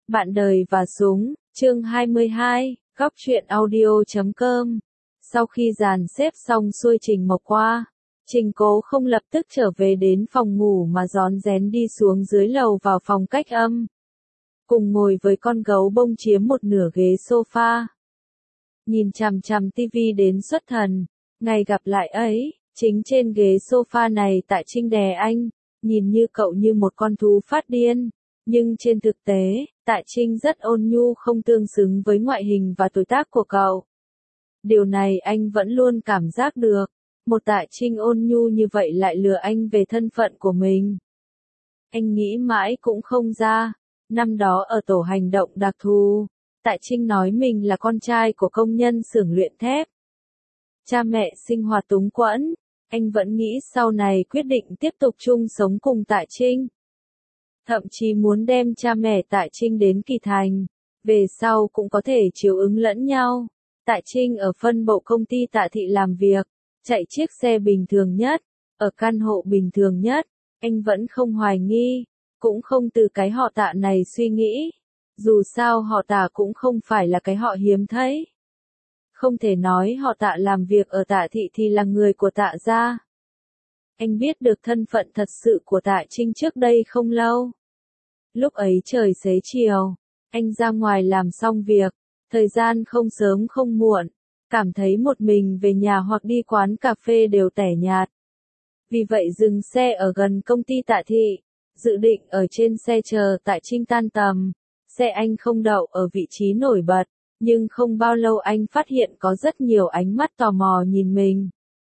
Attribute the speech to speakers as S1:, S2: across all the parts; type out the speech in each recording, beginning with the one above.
S1: Bạn đời và súng, chương 22, góc truyện audio.com. Sau khi dàn xếp xong xuôi Trình Mộc qua, Trình Cố không lập tức trở về đến phòng ngủ mà rón rén đi xuống dưới lầu vào phòng cách âm. Cùng ngồi với con gấu bông chiếm một nửa ghế sofa. Nhìn chằm chằm tivi đến xuất thần, ngày gặp lại ấy, chính trên ghế sofa này Tạ Trinh đè anh, nhìn như cậu như một con thú phát điên. Nhưng trên thực tế, Tạ Trinh rất ôn nhu không tương xứng với ngoại hình và tuổi tác của cậu. Điều này anh vẫn luôn cảm giác được, một Tạ Trinh ôn nhu như vậy lại lừa anh về thân phận của mình. Anh nghĩ mãi cũng không ra, năm đó ở tổ hành động đặc thù, Tạ Trinh nói mình là con trai của công nhân xưởng luyện thép. Cha mẹ sinh hoạt túng quẫn, anh vẫn nghĩ sau này quyết định tiếp tục chung sống cùng Tạ Trinh. Thậm chí muốn đem cha mẹ Tạ Trinh đến Kỳ Thành, về sau cũng có thể chiếu ứng lẫn nhau. Tạ Trinh ở phân bộ công ty Tạ Thị làm việc, chạy chiếc xe bình thường nhất, ở căn hộ bình thường nhất, anh vẫn không hoài nghi, cũng không từ cái họ Tạ này suy nghĩ. Dù sao họ Tạ cũng không phải là cái họ hiếm thấy. Không thể nói họ Tạ làm việc ở Tạ Thị thì là người của Tạ gia. Anh biết được thân phận thật sự của Tạ Trinh trước đây không lâu. Lúc ấy trời xế chiều, anh ra ngoài làm xong việc, thời gian không sớm không muộn, cảm thấy một mình về nhà hoặc đi quán cà phê đều tẻ nhạt. Vì vậy dừng xe ở gần công ty Tạ Thị, dự định ở trên xe chờ Tạ Trinh tan tầm. Xe anh không đậu ở vị trí nổi bật, nhưng không bao lâu anh phát hiện có rất nhiều ánh mắt tò mò nhìn mình.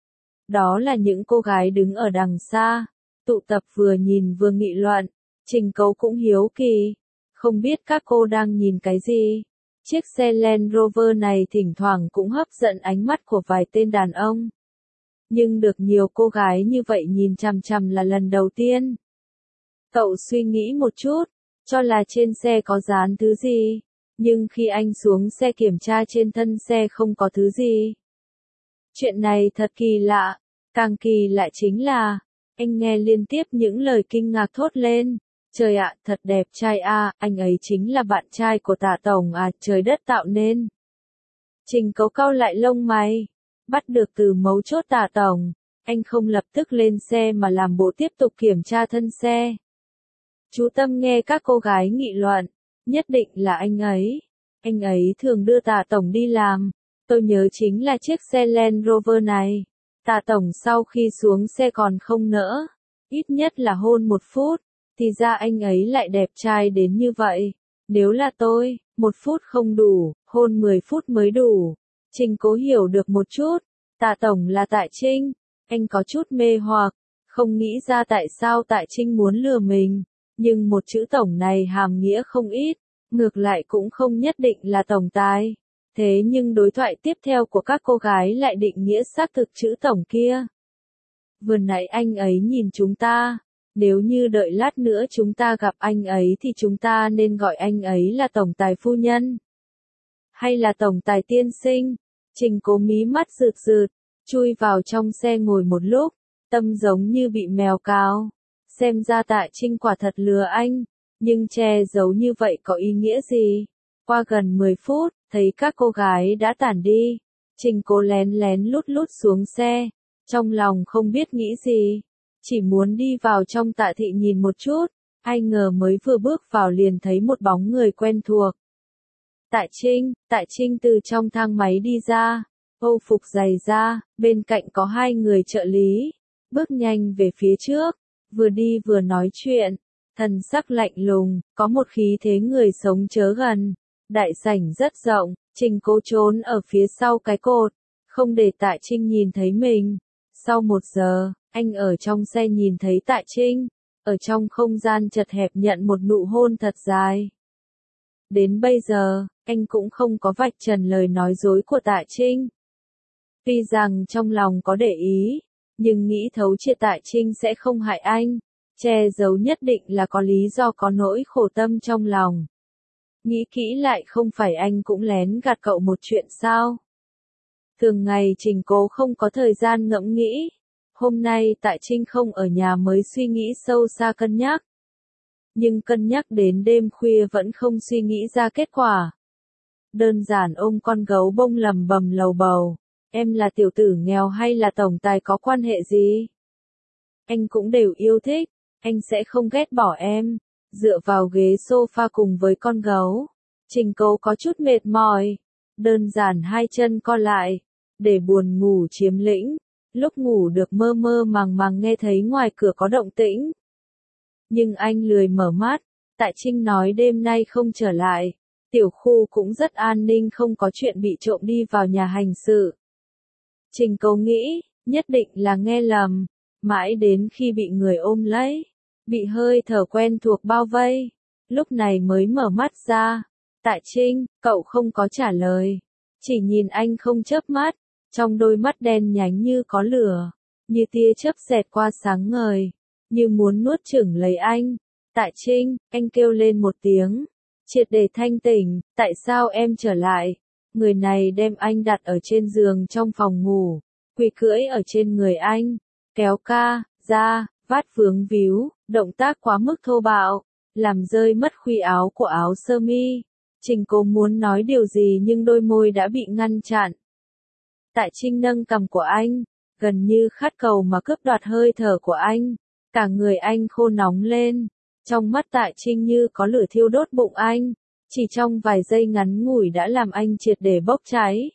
S1: Đó là những cô gái đứng ở đằng xa, tụ tập vừa nhìn vừa nghị luận. Trình Cấu cũng hiếu kỳ, không biết các cô đang nhìn cái gì. Chiếc xe Land Rover này thỉnh thoảng cũng hấp dẫn ánh mắt của vài tên đàn ông. Nhưng được nhiều cô gái như vậy nhìn chằm chằm là lần đầu tiên. Cậu suy nghĩ một chút, cho là trên xe có dán thứ gì, nhưng khi anh xuống xe kiểm tra trên thân xe không có thứ gì. Chuyện này thật kỳ lạ, càng kỳ lạ chính là, anh nghe liên tiếp những lời kinh ngạc thốt lên. Trời ạ, thật đẹp trai a, anh ấy chính là bạn trai của Tạ Tổng à, trời đất tạo nên. Trình Cấu cau lại lông mày, bắt được từ mấu chốt Tạ Tổng, anh không lập tức lên xe mà làm bộ tiếp tục kiểm tra thân xe. Chú tâm nghe các cô gái nghị luận, nhất định là anh ấy thường đưa Tạ Tổng đi làm, tôi nhớ chính là chiếc xe Land Rover này. Tạ Tổng sau khi xuống xe còn không nỡ, ít nhất là hôn 1 phút. Thì ra anh ấy lại đẹp trai đến như vậy. Nếu là tôi, 1 phút không đủ, hôn 10 phút mới đủ. Trình Cố hiểu được một chút. Tạ Tổng là Tạ Trinh. Anh có chút mê hoặc, không nghĩ ra tại sao Tạ Trinh muốn lừa mình. Nhưng một chữ Tổng này hàm nghĩa không ít, ngược lại cũng không nhất định là tổng tài. Thế nhưng đối thoại tiếp theo của các cô gái lại định nghĩa xác thực chữ Tổng kia. Vừa nãy anh ấy nhìn chúng ta. Nếu như đợi lát nữa chúng ta gặp anh ấy thì chúng ta nên gọi anh ấy là tổng tài phu nhân. Hay là tổng tài tiên sinh. Trình Cố mí mắt rượt rượt, chui vào trong xe ngồi một lúc, tâm giống như bị mèo cào. Xem ra Tạ Trinh quả thật lừa anh, nhưng che giấu như vậy có ý nghĩa gì? Qua gần 10 phút, thấy các cô gái đã tản đi. Trình Cố lén lén lút lút xuống xe, trong lòng không biết nghĩ gì. Chỉ muốn đi vào trong Tạ Thị nhìn một chút, ai ngờ mới vừa bước vào liền thấy một bóng người quen thuộc. Tạ Trinh từ trong thang máy đi ra, âu phục dày da, bên cạnh có 2 người trợ lý, bước nhanh về phía trước, vừa đi vừa nói chuyện, thần sắc lạnh lùng, có một khí thế người sống chớ gần. Đại sảnh rất rộng, Trình Cố trốn ở phía sau cái cột, không để Tạ Trinh nhìn thấy mình. Sau 1 giờ, anh ở trong xe nhìn thấy Tạ Trinh, ở trong không gian chật hẹp nhận một nụ hôn thật dài. Đến bây giờ, anh cũng không có vạch trần lời nói dối của Tạ Trinh. Tuy rằng trong lòng có để ý, nhưng nghĩ thấu triệt Tạ Trinh sẽ không hại anh, che giấu nhất định là có lý do có nỗi khổ tâm trong lòng. Nghĩ kỹ lại không phải anh cũng lén gạt cậu một chuyện sao? Thường ngày Trình Cố không có thời gian ngẫm nghĩ. Hôm nay Tạ Trinh không ở nhà mới suy nghĩ sâu xa cân nhắc. nhưng cân nhắc đến đêm khuya vẫn không suy nghĩ ra kết quả. Đơn giản ôm con gấu bông lầm bầm lầu bầu, em là tiểu tử nghèo hay là tổng tài có quan hệ gì? Anh cũng đều yêu thích, anh sẽ không ghét bỏ em. Dựa vào ghế sofa cùng với con gấu, Trình Cố có chút mệt mỏi, đơn giản hai chân co lại, để buồn ngủ chiếm lĩnh. Lúc ngủ được mơ mơ màng màng nghe thấy ngoài cửa có động tĩnh. Nhưng anh lười mở mắt, Tại Trinh nói đêm nay không trở lại, tiểu khu cũng rất an ninh không có chuyện bị trộm đi vào nhà hành sự. Trình Cố nghĩ, nhất định là nghe lầm, mãi đến khi bị người ôm lấy, bị hơi thở quen thuộc bao vây, lúc này mới mở mắt ra. Tại Trinh, cậu không có trả lời, chỉ nhìn anh không chớp mắt, trong đôi mắt đen nhánh như có lửa, như tia chớp xẹt qua sáng ngời, như muốn nuốt chửng lấy anh. Tại Trinh, anh kêu lên một tiếng, triệt để thanh tỉnh, tại sao em trở lại? Người này đem anh đặt ở trên giường trong phòng ngủ, quỳ cưỡi ở trên người anh, kéo ca, ra, vát vướng víu, động tác quá mức thô bạo, làm rơi mất khuy áo của áo sơ mi. Trình Cố muốn nói điều gì nhưng đôi môi đã bị ngăn chặn. Tại Trinh nâng cằm của anh, gần như khát cầu mà cướp đoạt hơi thở của anh, cả người anh khô nóng lên, trong mắt Tại Trinh như có lửa thiêu đốt bụng anh, chỉ trong vài giây ngắn ngủi đã làm anh triệt để bốc cháy.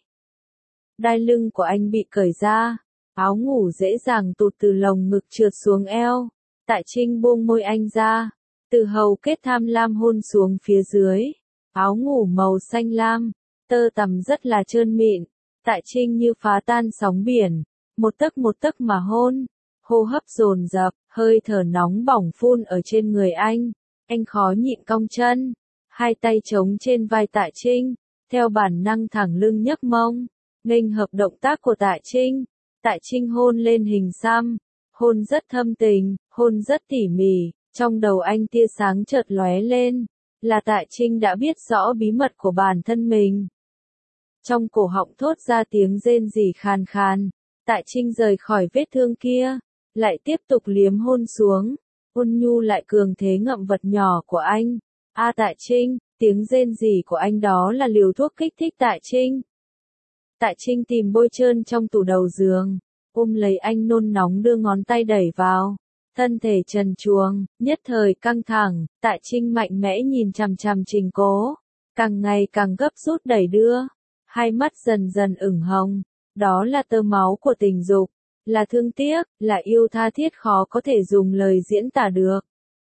S1: Đai lưng của anh bị cởi ra, áo ngủ dễ dàng tụt từ lồng ngực trượt xuống eo. Tại Trinh buông môi anh ra, từ hầu kết tham lam hôn xuống phía dưới. Áo ngủ màu xanh lam, tơ tằm rất là trơn mịn. Tại Trinh như phá tan sóng biển, một tấc mà hôn, hô hấp dồn dập, hơi thở nóng bỏng phun ở trên người anh khó nhịn cong chân, hai tay chống trên vai Tại Trinh, theo bản năng thẳng lưng nhấc mông, nghênh hợp động tác của Tại Trinh. Tại Trinh hôn lên hình xăm, hôn rất thâm tình, hôn rất tỉ mỉ, trong đầu anh tia sáng chợt lóe lên, là Tại Trinh đã biết rõ bí mật của bản thân mình. Trong cổ họng thốt ra tiếng rên rỉ khàn khàn, Tại Trinh rời khỏi vết thương kia, lại tiếp tục liếm hôn xuống, ôn nhu lại cường thế ngậm vật nhỏ của anh. Tại Trinh, tiếng rên rỉ của anh đó là liều thuốc kích thích Tại Trinh. Tại Trinh tìm bôi trơn trong tủ đầu giường, ôm lấy anh nôn nóng đưa ngón tay đẩy vào, thân thể trần truồng, nhất thời căng thẳng. Tại Trinh mạnh mẽ nhìn chằm chằm Trình Cố, càng ngày càng gấp rút đẩy đưa, hai mắt dần dần ửng hồng, đó là tơ máu của tình dục, là thương tiếc, là yêu tha thiết khó có thể dùng lời diễn tả được.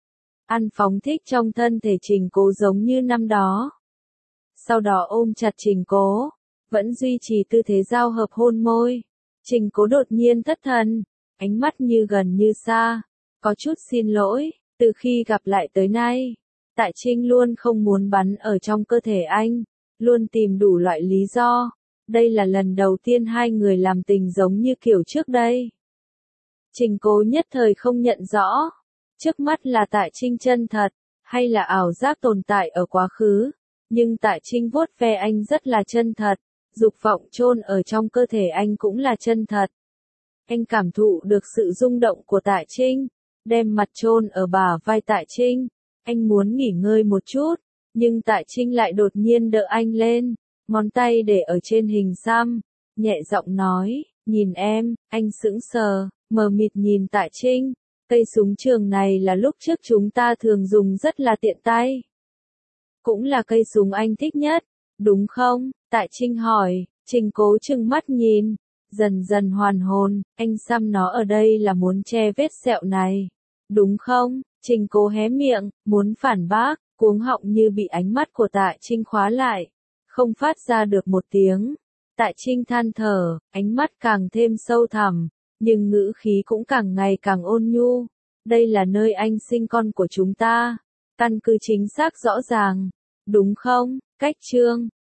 S1: Ăn phóng thích trong thân thể Trình Cố giống như năm đó. Sau đó ôm chặt Trình Cố, vẫn duy trì tư thế giao hợp hôn môi. Trình Cố đột nhiên thất thần, ánh mắt như gần như xa, có chút xin lỗi, từ khi gặp lại tới nay, Tại Trinh luôn không muốn bắn ở trong cơ thể anh, luôn tìm đủ loại lý do. Đây là lần đầu tiên hai người làm tình giống như kiểu trước đây. Trình Cố nhất thời không nhận rõ, trước mắt là Tại Trinh chân thật, hay là ảo giác tồn tại ở quá khứ, nhưng Tại Trinh vuốt ve anh rất là chân thật, dục vọng chôn ở trong cơ thể anh cũng là chân thật. Anh cảm thụ được sự rung động của Tại Trinh, đem mặt chôn ở bả vai Tại Trinh, anh muốn nghỉ ngơi một chút, nhưng Tại Trinh lại đột nhiên đỡ anh lên, ngón tay để ở trên hình xăm, nhẹ giọng nói, nhìn em. Anh sững sờ, mờ mịt nhìn Tại Trinh, cây súng trường này là lúc trước chúng ta thường dùng rất là tiện tay. Cũng là cây súng anh thích nhất, đúng không? Tại Trinh hỏi. Trình Cố trừng mắt nhìn, dần dần hoàn hồn, anh xăm nó ở đây là muốn che vết sẹo này, đúng không? Trình Cố hé miệng, muốn phản bác, cuống họng như bị ánh mắt của Tại Trinh khóa lại, không phát ra được một tiếng. Tại Trinh than thở, ánh mắt càng thêm sâu thẳm, nhưng ngữ khí cũng càng ngày càng ôn nhu. Đây là nơi anh sinh con của chúng ta, căn cứ chính xác rõ ràng, đúng không? Cách chương